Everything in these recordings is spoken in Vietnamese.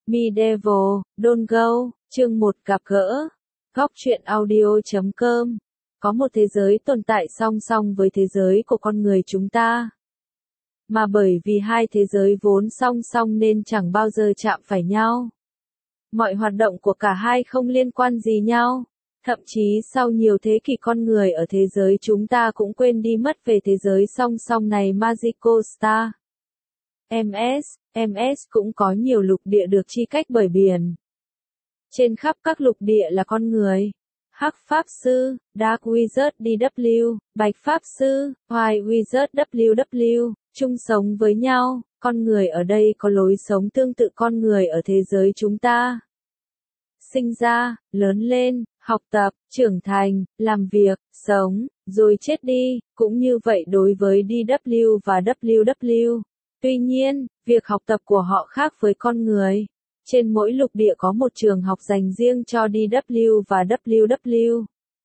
Medieval, Don't Go, chương 1 gặp gỡ. Góc truyện audio.com. Có một thế giới tồn tại song song với thế giới của con người chúng ta. Mà bởi vì hai thế giới vốn song song nên chẳng bao giờ chạm phải nhau. Mọi hoạt động của cả hai không liên quan gì nhau. Thậm chí sau nhiều thế kỷ con người ở thế giới chúng ta cũng quên đi mất về thế giới song song này. Magical Star MS cũng có nhiều lục địa được chia cách bởi biển. Trên khắp các lục địa là con người. Hắc Pháp Sư, Dark Wizard DW, Bạch Pháp Sư, White Wizard WW, chung sống với nhau. Con người ở đây có lối sống tương tự con người ở thế giới chúng ta. Sinh ra, lớn lên, học tập, trưởng thành, làm việc, sống, rồi chết đi, cũng như vậy đối với DW và WW. Tuy nhiên, việc học tập của họ khác với con người. Trên mỗi lục địa có một trường học dành riêng cho DW và WW.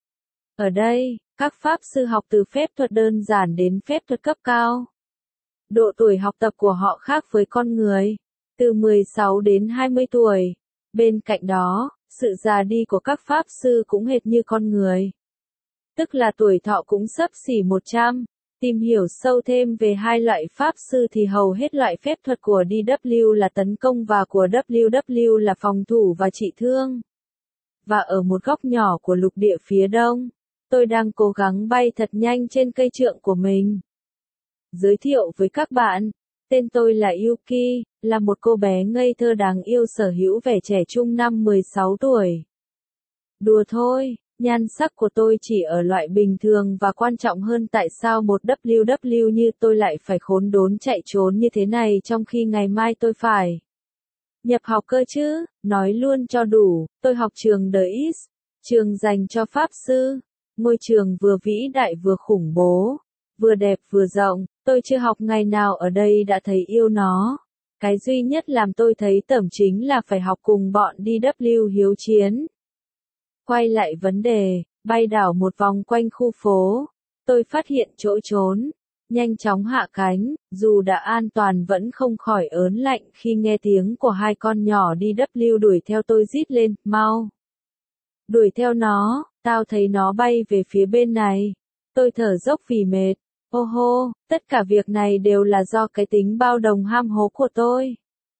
Ở đây, các pháp sư học từ phép thuật đơn giản đến phép thuật cấp cao. Độ tuổi học tập của họ khác với con người, từ 16 đến 20 tuổi. Bên cạnh đó, sự già đi của các pháp sư cũng hệt như con người. Tức là tuổi thọ cũng xấp xỉ 100. Tìm hiểu sâu thêm về hai loại pháp sư thì hầu hết loại phép thuật của DW là tấn công và của WW là phòng thủ và trị thương. Và ở một góc nhỏ của lục địa phía đông, tôi đang cố gắng bay thật nhanh trên cây trượng của mình. Giới thiệu với các bạn, tên tôi là Yuki, là một cô bé ngây thơ đáng yêu sở hữu vẻ trẻ trung năm 16 tuổi. Đùa thôi. Nhan sắc của tôi chỉ ở loại bình thường và quan trọng hơn tại sao một WW như tôi lại phải khốn đốn chạy trốn như thế này trong khi ngày mai tôi phải nhập học cơ chứ, nói luôn cho đủ, tôi học trường The East, trường dành cho pháp sư, ngôi trường vừa vĩ đại vừa khủng bố, vừa đẹp vừa rộng, tôi chưa học ngày nào ở đây đã thấy yêu nó. Cái duy nhất làm tôi thấy tởm chính là phải học cùng bọn DW hiếu chiến. Quay lại vấn đề, bay đảo một vòng quanh khu phố, tôi phát hiện chỗ trốn, nhanh chóng hạ cánh, dù đã an toàn vẫn không khỏi ớn lạnh khi nghe tiếng của hai con nhỏ DW đuổi theo tôi rít lên, mau. Đuổi theo nó, tao thấy nó bay về phía bên này. Tôi thở dốc vì mệt, ô hô, tất cả việc này đều là do cái tính bao đồng ham hố của tôi.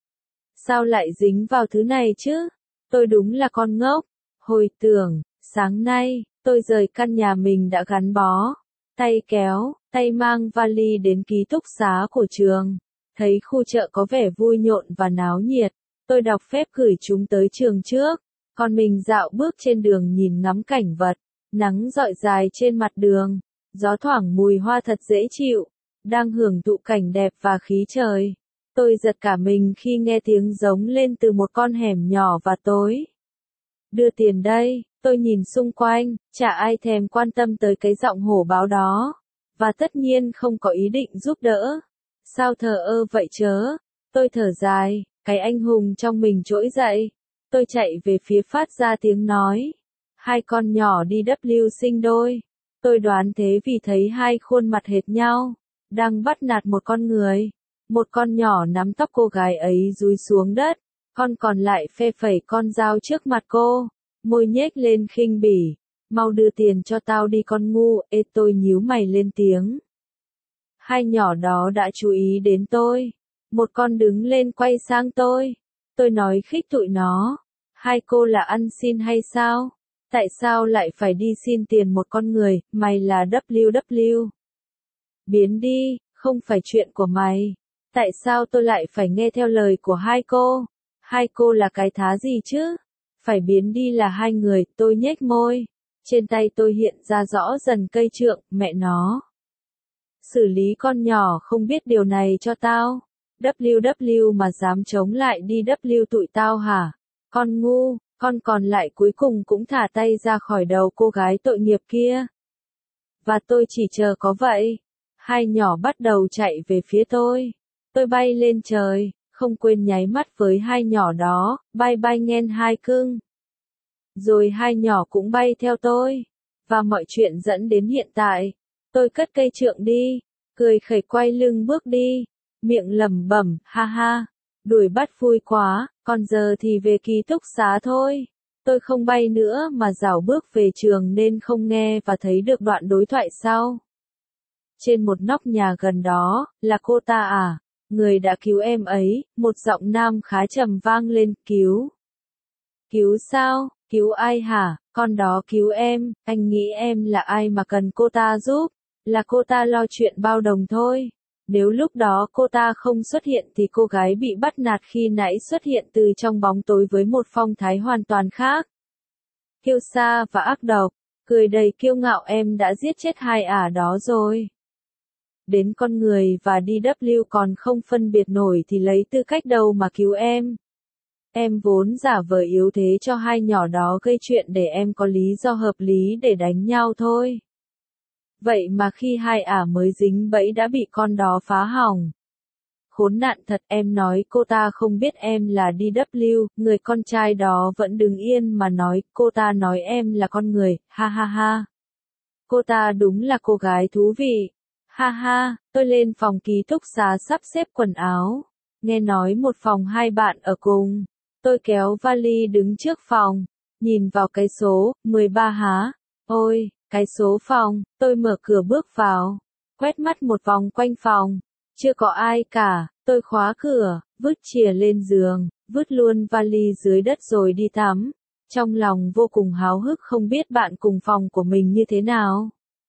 Sao lại dính vào thứ này chứ? Tôi đúng là con ngốc. Hồi tưởng, sáng nay, tôi rời căn nhà mình đã gắn bó, tay kéo, tay mang vali đến ký túc xá của trường. Thấy khu chợ có vẻ vui nhộn và náo nhiệt, tôi đọc phép gửi chúng tới trường trước. Còn mình dạo bước trên đường nhìn ngắm cảnh vật, nắng rọi dài trên mặt đường, gió thoảng mùi hoa thật dễ chịu, đang hưởng thụ cảnh đẹp và khí trời. Tôi giật cả mình khi nghe tiếng giống lên từ một con hẻm nhỏ và tối. Đưa tiền đây, tôi nhìn xung quanh, chả ai thèm quan tâm tới cái giọng hổ báo đó. Và tất nhiên không có ý định giúp đỡ. Sao thờ ơ vậy chớ? Tôi thở dài, cái anh hùng trong mình trỗi dậy. Tôi chạy về phía phát ra tiếng nói. Hai con nhỏ DW sinh đôi. Tôi đoán thế vì thấy hai khuôn mặt hệt nhau, đang bắt nạt một con người. Một con nhỏ nắm tóc cô gái ấy dúi xuống đất. Con còn lại phe phẩy con dao trước mặt cô, môi nhếch lên khinh bỉ, mau đưa tiền cho tao đi con ngu, ê tôi nhíu mày lên tiếng. Hai nhỏ đó đã chú ý đến tôi, một con đứng lên quay sang tôi nói khích tụi nó, hai cô là ăn xin hay sao? Tại sao lại phải đi xin tiền một con người, mày là WW? Biến đi, không phải chuyện của mày, tại sao tôi lại phải nghe theo lời của hai cô? Hai cô là cái thá gì chứ? Phải biến đi là hai người, tôi nhếch môi. Trên tay tôi hiện ra rõ dần cây trượng, mẹ nó. Xử lý con nhỏ không biết điều này cho tao. WW mà dám chống lại DW tụi tao hả? Con ngu, con còn lại cuối cùng cũng thả tay ra khỏi đầu cô gái tội nghiệp kia. Và tôi chỉ chờ có vậy. Hai nhỏ bắt đầu chạy về phía tôi. Tôi bay lên trời. Không quên nháy mắt với hai nhỏ đó, bye bye nghen hai cưng. Rồi hai nhỏ cũng bay theo tôi. Và mọi chuyện dẫn đến hiện tại. Tôi cất cây trượng đi, cười khẩy quay lưng bước đi, miệng lẩm bẩm, ha ha, đuổi bắt vui quá, Còn giờ thì về ký túc xá thôi. Tôi không bay nữa mà rảo bước về trường nên không nghe và thấy được đoạn đối thoại sau. Trên một nóc nhà gần đó, là cô ta à? Người đã cứu em ấy, một giọng nam khá trầm vang lên, cứu. Cứu sao? Cứu ai hả? Con đó cứu em, anh nghĩ em là ai mà cần cô ta giúp? Là cô ta lo chuyện bao đồng thôi. Nếu lúc đó cô ta không xuất hiện thì cô gái bị bắt nạt khi nãy xuất hiện từ trong bóng tối với một phong thái hoàn toàn khác. Kiêu sa và ác độc, cười đầy kiêu ngạo em đã giết chết hai ả đó rồi. Đến con người và DW còn không phân biệt nổi thì lấy tư cách đâu mà cứu em. Em vốn giả vờ yếu thế cho hai nhỏ đó gây chuyện để em có lý do hợp lý để đánh nhau thôi. Vậy mà khi hai ả mới dính bẫy đã bị con đó phá hỏng. Khốn nạn thật, em nói cô ta không biết em là DW, người con trai đó vẫn đứng yên mà nói, cô ta nói em là con người, ha ha ha. Cô ta đúng là cô gái thú vị. Ha ha, tôi lên phòng ký túc xá sắp xếp quần áo. Nghe nói một phòng hai bạn ở cùng. Tôi kéo vali đứng trước phòng, nhìn vào cái số, 13 há. Ôi, cái số phòng, tôi mở cửa bước vào, quét mắt một vòng quanh phòng. Chưa có ai cả, tôi khóa cửa, vứt chìa lên giường, vứt luôn vali dưới đất rồi đi tắm. Trong lòng vô cùng háo hức không biết bạn cùng phòng của mình như thế nào.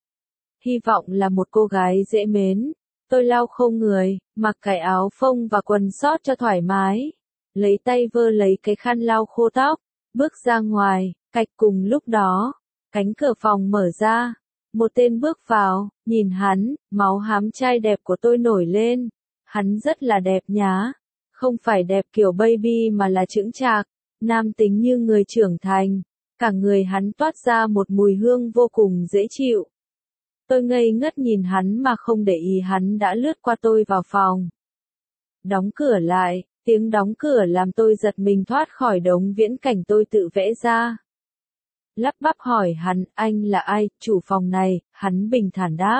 Hy vọng là một cô gái dễ mến. Tôi lau khô người, mặc cái áo phông và quần sót cho thoải mái. Lấy tay vơ lấy cái khăn lau khô tóc, bước ra ngoài, cạch cùng lúc đó. Cánh cửa phòng mở ra. Một tên bước vào, nhìn hắn, máu hám trai đẹp của tôi nổi lên. Hắn rất là đẹp nhá. Không phải đẹp kiểu baby mà là chững chạc, nam tính như người trưởng thành. Cả người hắn toát ra một mùi hương vô cùng dễ chịu. Tôi ngây ngất nhìn hắn mà không để ý hắn đã lướt qua tôi vào phòng. Đóng cửa lại, tiếng đóng cửa làm tôi giật mình thoát khỏi đống viễn cảnh tôi tự vẽ ra. Lắp bắp hỏi hắn, anh là ai, chủ phòng này, hắn bình thản đáp.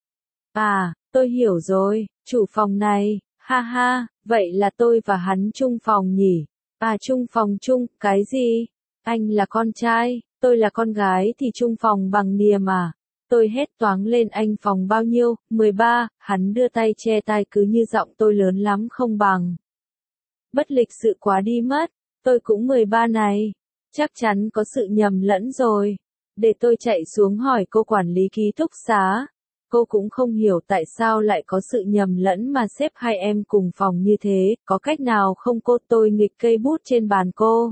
À, tôi hiểu rồi, chủ phòng này, ha ha, vậy là tôi và hắn chung phòng nhỉ? À chung phòng chung, cái gì? Anh là con trai, tôi là con gái thì chung phòng bằng niềm à? Tôi hét toáng lên anh phòng bao nhiêu, 13, hắn đưa tay che tai cứ như giọng tôi lớn lắm không bằng. Bất lịch sự quá đi mất, tôi cũng 13 này. Chắc chắn có sự nhầm lẫn rồi. Để tôi chạy xuống hỏi cô quản lý ký túc xá. Cô cũng không hiểu tại sao lại có sự nhầm lẫn mà xếp hai em cùng phòng như thế, có cách nào không cô? Tôi nghịch cây bút trên bàn cô.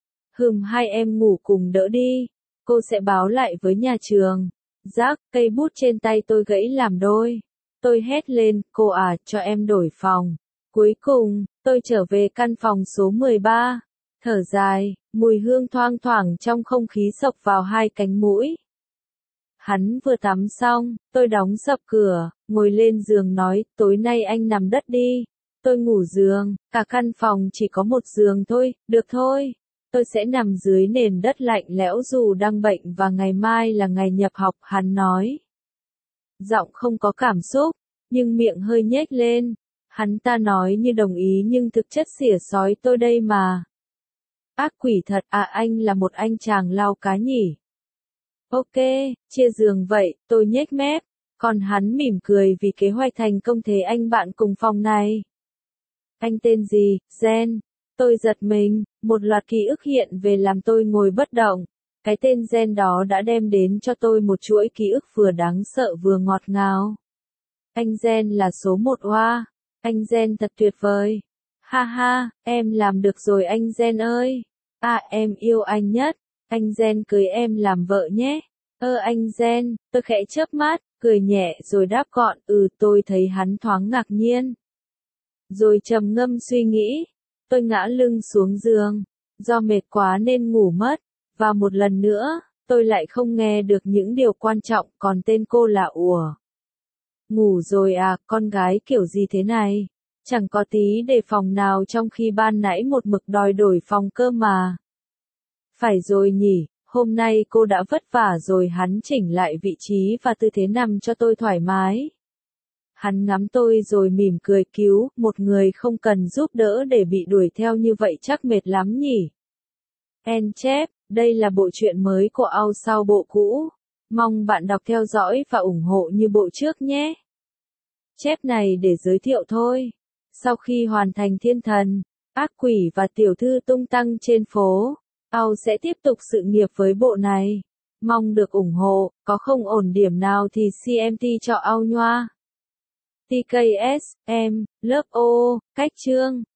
Hai em ngủ cùng đỡ đi. Cô sẽ báo lại với nhà trường. Rác, cây bút trên tay tôi gãy làm đôi. Tôi hét lên, cô à, cho em đổi phòng. Cuối cùng, tôi trở về căn phòng số 13. Thở dài, mùi hương thoang thoảng trong không khí xộc vào hai cánh mũi. Hắn vừa tắm xong, tôi đóng sập cửa, ngồi lên giường nói, tối nay anh nằm đất đi. Tôi ngủ giường, cả căn phòng chỉ có một giường thôi, được thôi. Tôi sẽ nằm dưới nền đất lạnh lẽo dù đang bệnh và ngày mai là ngày nhập học, hắn nói. Giọng không có cảm xúc, nhưng miệng hơi nhếch lên. Hắn ta nói như đồng ý nhưng thực chất xỉa xói tôi đây mà. Ác quỷ thật, à anh là một anh chàng lau cá nhỉ? Ok, chia giường vậy, tôi nhếch mép. Còn hắn mỉm cười vì kế hoạch thành công thế anh bạn cùng phòng này. Anh tên gì, Gen? Tôi giật mình, một loạt ký ức hiện về làm tôi ngồi bất động. Cái tên Gen đó đã đem đến cho tôi một chuỗi ký ức vừa đáng sợ vừa ngọt ngào. Anh Gen là số một oa. Anh Gen thật tuyệt vời. Ha ha, em làm được rồi anh Gen ơi. À em yêu anh nhất. Anh Gen cưới em làm vợ nhé. Anh Gen, tôi khẽ chớp mắt, cười nhẹ rồi đáp gọn, tôi thấy hắn thoáng ngạc nhiên. Rồi trầm ngâm suy nghĩ. Tôi ngã lưng xuống giường. Do mệt quá nên ngủ mất. Và một lần nữa, tôi lại không nghe được những điều quan trọng, còn tên cô là ủa. Ngủ rồi à, con gái kiểu gì thế này? Chẳng có tí đề phòng nào trong khi ban nãy một mực đòi đổi phòng cơ mà. Phải rồi nhỉ, hôm nay cô đã vất vả rồi. Hắn chỉnh lại vị trí và tư thế nằm cho tôi thoải mái. Hắn ngắm tôi rồi mỉm cười cứu, một người không cần giúp đỡ để bị đuổi theo như vậy chắc mệt lắm nhỉ. En chép, đây là bộ truyện mới của Âu sau bộ cũ. Mong bạn đọc theo dõi và ủng hộ như bộ trước nhé. Chép này để giới thiệu thôi. Sau khi hoàn thành thiên thần, ác quỷ và tiểu thư tung tăng trên phố, Âu sẽ tiếp tục sự nghiệp với bộ này. Mong được ủng hộ, có không ổn điểm nào thì CMT cho Âu nhoa. TKS, em, lớp O, cách chương.